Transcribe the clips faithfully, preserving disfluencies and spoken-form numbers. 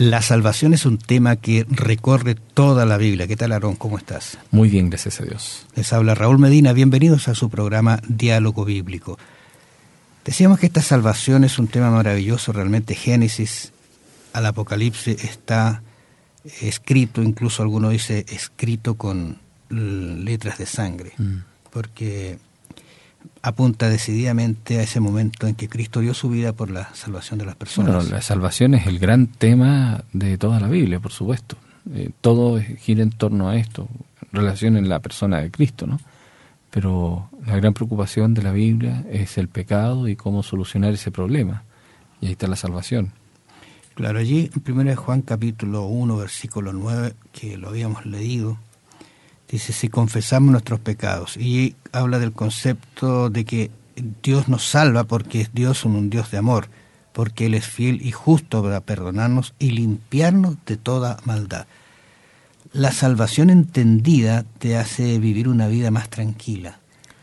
La salvación es un tema que recorre toda la Biblia. ¿Qué tal, Aarón? ¿Cómo estás? Muy bien, gracias a Dios. Les habla Raúl Medina. Bienvenidos a su programa Diálogo Bíblico. Decíamos que esta salvación es un tema maravilloso. Realmente Génesis al Apocalipsis está escrito, incluso alguno dice escrito con letras de sangre, mm. porque apunta decididamente a ese momento en que Cristo dio su vida por la salvación de las personas. Bueno, la salvación es el gran tema de toda la Biblia, por supuesto. Eh, todo gira en torno a esto, relación en la persona de Cristo, ¿no? Pero la gran preocupación de la Biblia es el pecado y cómo solucionar ese problema. Y ahí está la salvación. Claro, allí en primera de Juan capítulo uno, versículo nueve, que lo habíamos leído, dice, si confesamos nuestros pecados, y habla del concepto de que Dios nos salva porque es Dios un, un Dios de amor, porque Él es fiel y justo para perdonarnos y limpiarnos de toda maldad. La salvación entendida te hace vivir una vida más tranquila,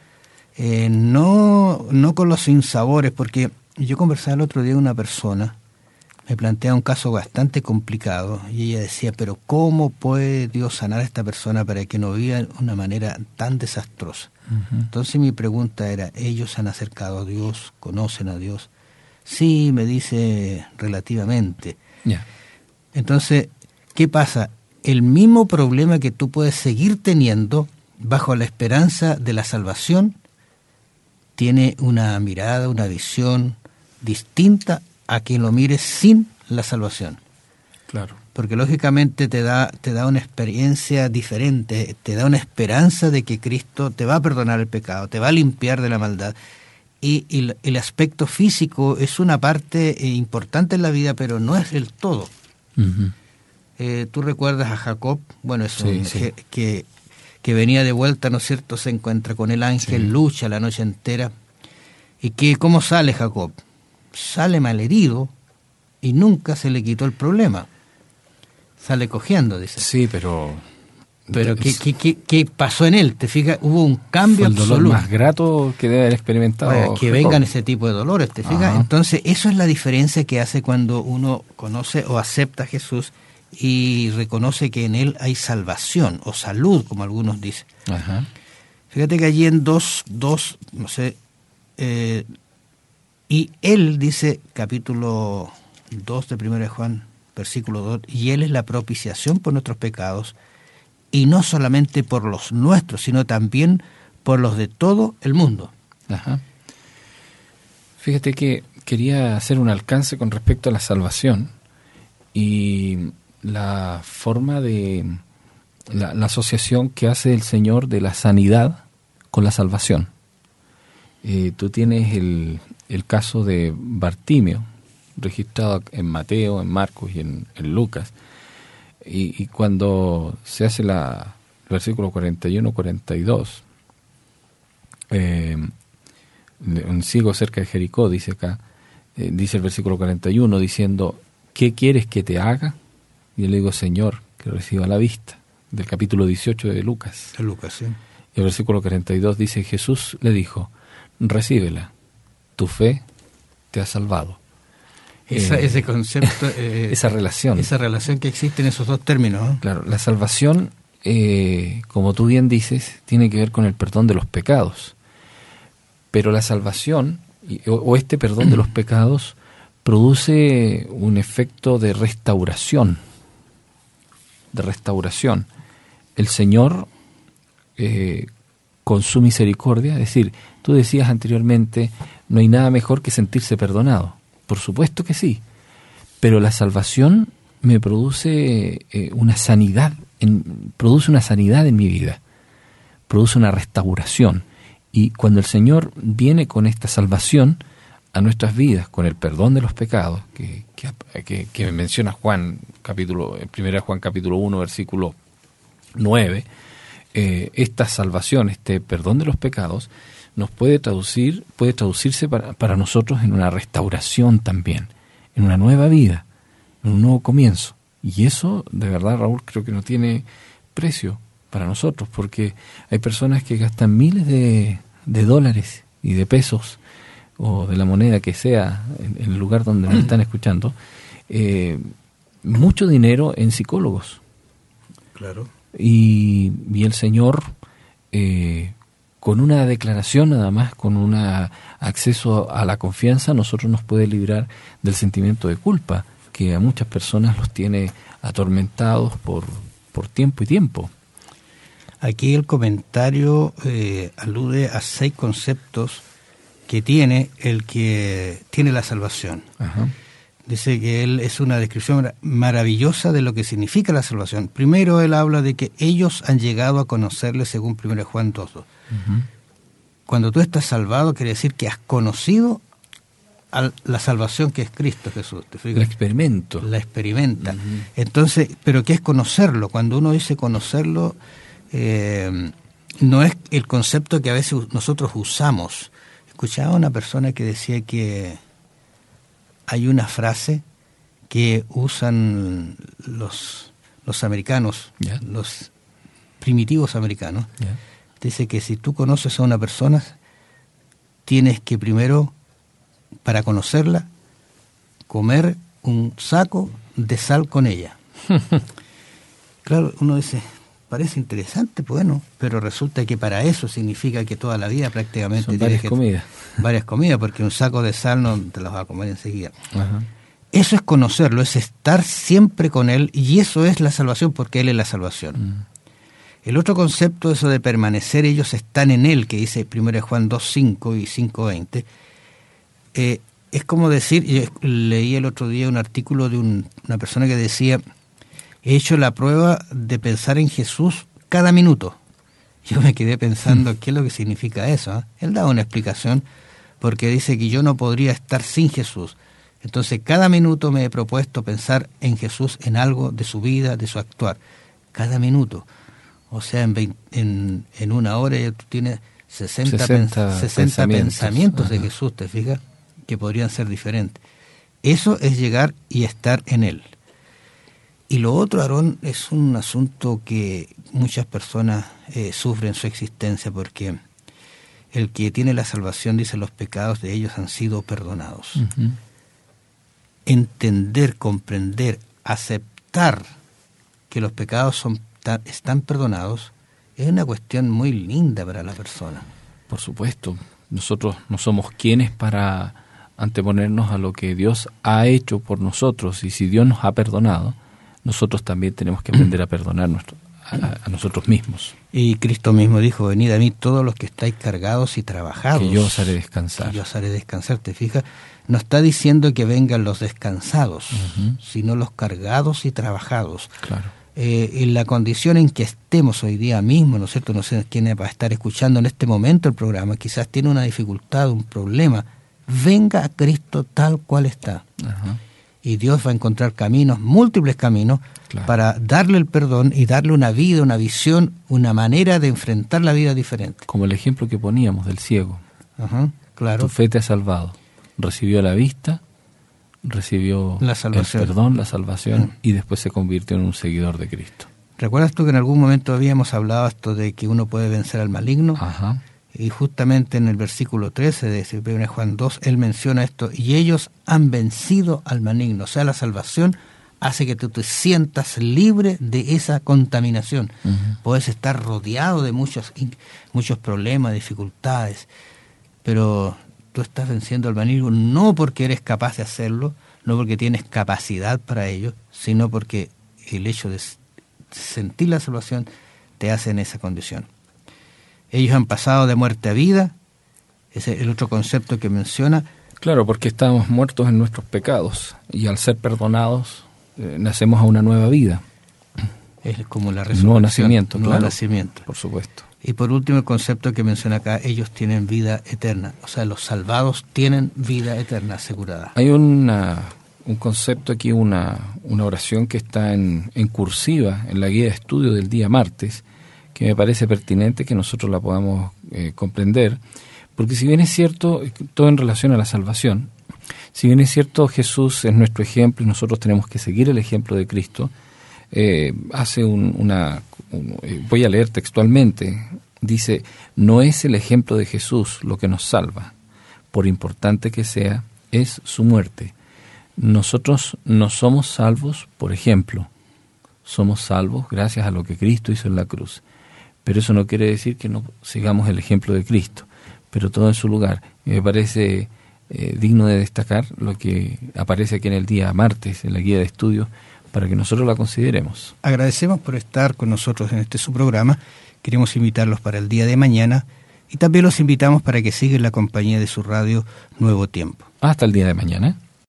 eh, no, no con los sinsabores, porque yo conversaba el otro día con una persona, me plantea un caso bastante complicado y ella decía, pero ¿cómo puede Dios sanar a esta persona para que no viva de una manera tan desastrosa? Uh-huh. Entonces mi pregunta era, ¿ellos se han acercado a Dios? ¿Conocen a Dios? Sí, me dice relativamente. Yeah. Entonces, ¿qué pasa? El mismo problema que tú puedes seguir teniendo bajo la esperanza de la salvación tiene una mirada, una visión distinta a quien lo mire sin la salvación. Claro. Porque lógicamente te da, te da una experiencia diferente, te da una esperanza de que Cristo te va a perdonar el pecado, te va a limpiar de la maldad. Y, y el aspecto físico es una parte eh, importante en la vida, pero no es el todo. Uh-huh. Eh, Tú recuerdas a Jacob, bueno, es sí, un, sí. Que, que, que venía de vuelta, ¿no es cierto?, se encuentra con el ángel, sí. lucha la noche entera. ¿Y que cómo sale Jacob? Sale malherido y nunca se le quitó el problema. Sale cojeando, dice. Sí, pero... Pero ¿qué, qué, qué, qué pasó en él? ¿Te fijas? Hubo un cambio Fue el absoluto. dolor más grato que debe haber experimentado. Bueno, que Jacob. vengan ese tipo de dolores, ¿te fijas? Ajá. Entonces, eso es la diferencia que hace cuando uno conoce o acepta a Jesús y reconoce que en él hay salvación o salud, como algunos dicen. Ajá. Fíjate que allí en dos, dos no sé... Eh, Y Él, dice, capítulo dos de primera de Juan, versículo dos, y Él es la propiciación por nuestros pecados, y no solamente por los nuestros, sino también por los de todo el mundo. Ajá. Fíjate que quería hacer un alcance con respecto a la salvación y la forma de, la, la asociación que hace el Señor de la sanidad con la salvación. Eh, tú tienes el... el caso de Bartimeo, registrado en Mateo, en Marcos y en, en Lucas. Y, y cuando se hace la, el versículo cuarenta y uno cuarenta y dos, eh, un ciego cerca de Jericó, dice acá, eh, dice el versículo cuarenta y uno, diciendo, ¿qué quieres que te haga? Y yo le digo, Señor, que reciba la vista, del capítulo dieciocho de Lucas. De Lucas, sí. Y el versículo cuarenta y dos dice, Jesús le dijo, recíbela, tu fe te ha salvado. Esa, eh, ese concepto... Eh, esa relación. Esa relación que existe en esos dos términos, ¿no? Claro, la salvación, eh, como tú bien dices, tiene que ver con el perdón de los pecados. Pero la salvación, o, o este perdón de los pecados, produce un efecto de restauración. De restauración. El Señor, eh, con su misericordia, es decir, tú decías anteriormente, no hay nada mejor que sentirse perdonado. Por supuesto que sí. Pero la salvación me produce eh, una sanidad, en, produce una sanidad en mi vida. Produce una restauración. Y cuando el Señor viene con esta salvación a nuestras vidas, con el perdón de los pecados, que, que, que, que menciona Juan, capítulo, en primera Juan capítulo uno, versículo nueve, eh, esta salvación, este perdón de los pecados, nos puede traducir, puede traducirse para, para nosotros en una restauración también, en una nueva vida, en un nuevo comienzo. Y eso, de verdad, Raúl, creo que no tiene precio para nosotros, porque hay personas que gastan miles de, de dólares y de pesos, o de la moneda que sea, en, en el lugar donde nos están escuchando, eh, mucho dinero en psicólogos. Claro. Y, y el Señor, eh, con una declaración nada más, con un acceso a la confianza, nosotros nos puede librar del sentimiento de culpa, que a muchas personas los tiene atormentados por, por tiempo y tiempo. Aquí el comentario eh, alude a seis conceptos que tiene el que tiene la salvación. Ajá. Dice que él es una descripción maravillosa de lo que significa la salvación. Primero él habla de que ellos han llegado a conocerle según primero Juan dos. Uh-huh. Cuando tú estás salvado quiere decir que has conocido a la salvación que es Cristo Jesús. ¿Te fijas? La experimento. La experimenta. Uh-huh. Entonces, ¿pero qué es conocerlo? Cuando uno dice conocerlo, eh, no es el concepto que a veces nosotros usamos. Escuchaba a una persona que decía que hay una frase que usan los, los americanos, yeah. los primitivos americanos. Yeah. Dice que si tú conoces a una persona, tienes que primero, para conocerla, comer un saco de sal con ella. Claro, uno dice, parece interesante, bueno, pero resulta que para eso significa que toda la vida prácticamente son varias que, comidas. Varias comidas, porque un saco de sal no te las vas a comer enseguida. Ajá. Eso es conocerlo, es estar siempre con Él, y eso es la salvación, porque Él es la salvación. Mm. El otro concepto, eso de permanecer, ellos están en Él, que dice primero Juan dos cinco y cinco veinte, eh, es como decir, yo leí el otro día un artículo de un, una persona que decía, he hecho la prueba de pensar en Jesús cada minuto. Yo me quedé pensando, mm. ¿qué es lo que significa eso? ¿eh? Él da una explicación, porque dice que yo no podría estar sin Jesús. Entonces, cada minuto me he propuesto pensar en Jesús, en algo de su vida, de su actuar. Cada minuto. O sea, en, veinte, en, en una hora ya tú tienes sesenta, sesenta, sesenta pensamientos, pensamientos de Jesús, ¿te fijas? Que podrían ser diferentes. Eso es llegar y estar en Él. Y lo otro, Aarón, es un asunto que muchas personas eh, sufren su existencia, porque el que tiene la salvación dice los pecados de ellos han sido perdonados. Uh-huh. Entender, comprender, aceptar que los pecados son, están perdonados es una cuestión muy linda para la persona. Por supuesto, nosotros no somos quienes para anteponernos a lo que Dios ha hecho por nosotros, y si Dios nos ha perdonado, nosotros también tenemos que aprender a perdonar nuestro, a, a nosotros mismos. Y Cristo mismo dijo, venid a mí todos los que estáis cargados y trabajados, que yo os haré descansar. Que yo os haré descansar, ¿te fijas? No está diciendo que vengan los descansados, uh-huh. sino los cargados y trabajados. Claro. Eh, en la condición en que estemos hoy día mismo, ¿no es cierto? No sé quién va a estar escuchando en este momento el programa, quizás tiene una dificultad, un problema. Venga a Cristo tal cual está. Uh-huh. Y Dios va a encontrar caminos, múltiples caminos, claro. para darle el perdón y darle una vida, una visión, una manera de enfrentar la vida diferente. Como el ejemplo que poníamos del ciego. Uh-huh, claro. Tu fe te ha salvado. Recibió la vista, recibió la salvación. el perdón, la salvación, uh-huh. y después se convirtió en un seguidor de Cristo. ¿Recuerdas tú que en algún momento habíamos hablado esto de que uno puede vencer al maligno? Ajá. Y justamente en el versículo trece de primero Juan dos, él menciona esto, y ellos han vencido al maligno. O sea, la salvación hace que tú te sientas libre de esa contaminación. Uh-huh. Puedes estar rodeado de muchos, muchos problemas, dificultades, pero tú estás venciendo al maligno no porque eres capaz de hacerlo, no porque tienes capacidad para ello, sino porque el hecho de sentir la salvación te hace en esa condición. Ellos han pasado de muerte a vida, ese es el otro concepto que menciona. Claro, porque estamos muertos en nuestros pecados, y al ser perdonados, eh, nacemos a una nueva vida. Es como la resurrección. Nuevo nacimiento, nuevo claro, nacimiento. Por supuesto. Y por último, el concepto que menciona acá, ellos tienen vida eterna. O sea, los salvados tienen vida eterna asegurada. Hay una, un concepto aquí, una, una oración que está en, en cursiva, en la guía de estudio del día martes, que me parece pertinente que nosotros la podamos eh, comprender, porque si bien es cierto, todo en relación a la salvación, si bien es cierto Jesús es nuestro ejemplo y nosotros tenemos que seguir el ejemplo de Cristo, eh, hace un, una, un, eh, voy a leer textualmente, dice, no es el ejemplo de Jesús lo que nos salva, por importante que sea, es su muerte. nosotros no somos salvos, por ejemplo, somos salvos gracias a lo que Cristo hizo en la cruz. Pero eso no quiere decir que no sigamos el ejemplo de Cristo, pero todo en su lugar. Y me parece eh, digno de destacar lo que aparece aquí en el día martes, en la guía de estudio, para que nosotros la consideremos. Agradecemos por estar con nosotros en este su programa. Queremos invitarlos para el día de mañana y también los invitamos para que sigan la compañía de su radio Nuevo Tiempo. Hasta el día de mañana.